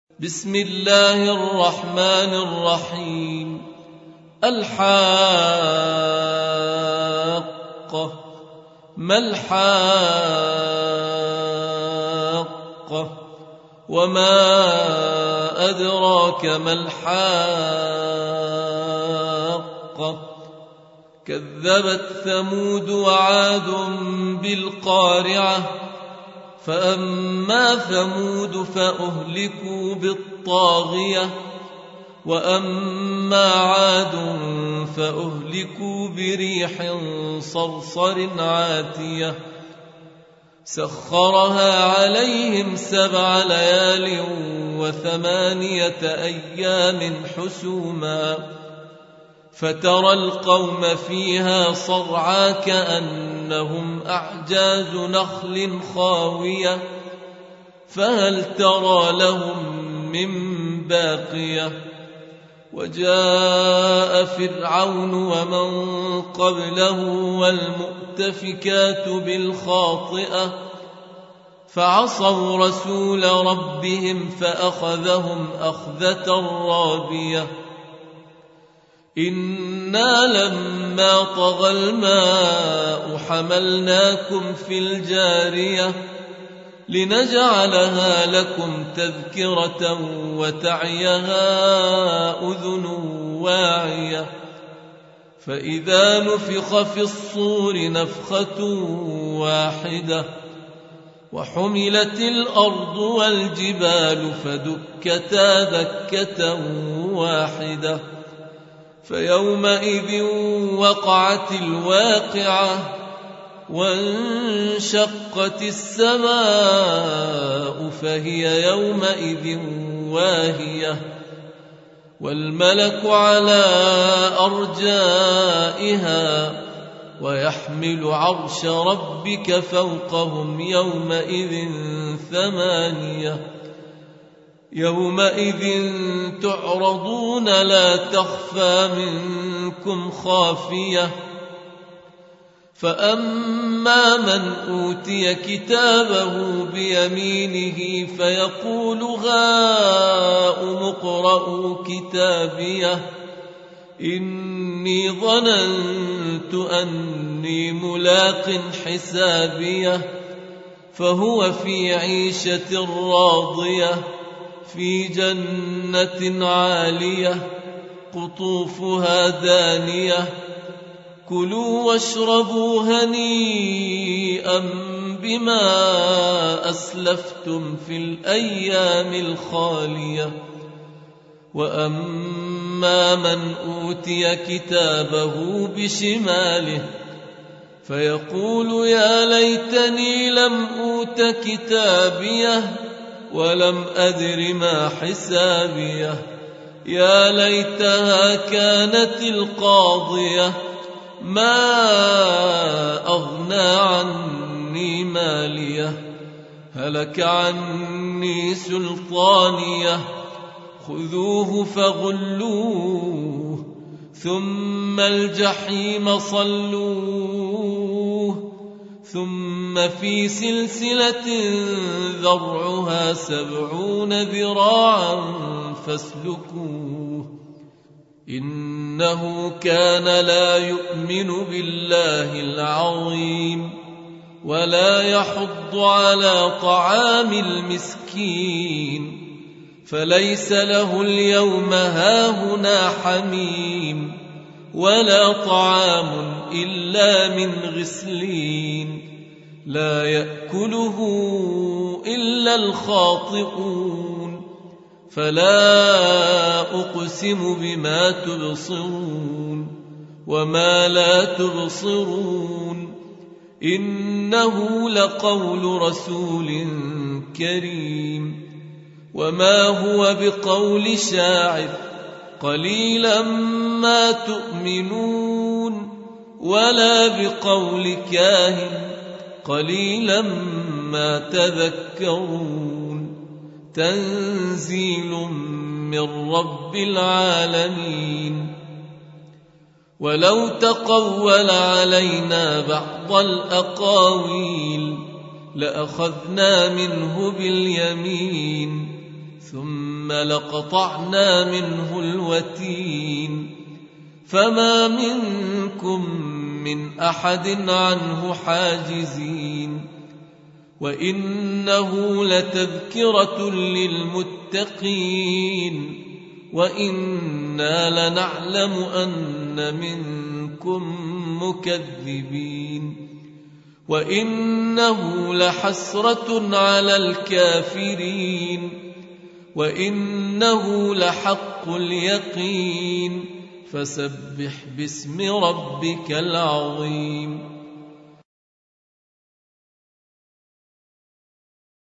بسم الله الرحمن الرحيم. الحاقة. ما الحاقة؟ وما أدراك ما الحاقة؟ كذبت ثمود وعاد بالقارعة. فأما ثمود فأهلكوا بالطاغية، وأما عاد فأهلكوا بريح صرصر عاتية سخرها عليهم 7 ليال و8 أيام حسوما، فترى القوم فيها صرعى كأنهم أعجاز نخل خاوية، فهل ترى لهم من باقية؟ وجاء فرعون ومن قبله والمؤتفكات بالخاطئة، فعصوا رسول ربهم فأخذهم أخذة رابية. إنا لما طغى الماء حملناكم في الجارية لنجعلها لكم تذكرة وتعيها أذن واعية. فإذا نفخ في الصور نفخة واحدة وحملت الأرض والجبال فدكتا دكة واحدة، فيومئذ وقعت الواقعة، وانشقت السماء فهي يومئذ واهية، والملك على أرجائها ويحمل عرش ربك فوقهم يومئذ 8. يومئذ تعرضون لا تخفى منكم خافية. فأما من أوتي كتابه بيمينه فيقول هاؤم اقرءوا كتابيه إني ظننت أني ملاق حسابيه، فهو في عيشة راضية في جنة عالية قطوفها دانية. كلوا واشربوا هنيئا بما أسلفتم في الأيام الخالية. وأما من أوتي كتابه بشماله فيقول يا ليتني لم أوت كتابيه ولم أدر ما حسابيه، يا ليتها كانت القاضية ما أغنى عني ماليه، هلك عني سلطانيه، خذوه فغلوه ثم الجحيم صلوه، ثم في سلسلة ذرعها 70 ذراعا فاسلكوه، إنه كان لا يؤمن بالله العظيم ولا يحض على طعام المسكين، فليس له اليوم هاهنا حميم ولا طعام إلا من غسلين لا يأكله إلا الخاطئون. فلا أقسم بما تبصرون وما لا تبصرون، إنه لقول رسول كريم، وما هو بقول شاعر قليلا ما تؤمنون، ولا بقول كاهن قليلا ما تذكرون. تنزيل من رب العالمين. ولو تقول علينا بعض الأقاويل لأخذنا منه باليمين ثم لقطعنا منه الوتين فما منكم من أحد عنه حاجزين وإنه لتذكرة للمتقين وإنا لنعلم أن منكم مكذبين وإنه لحسرة على الكافرين وإنه لحق اليقين فسبح باسم ربك العظيم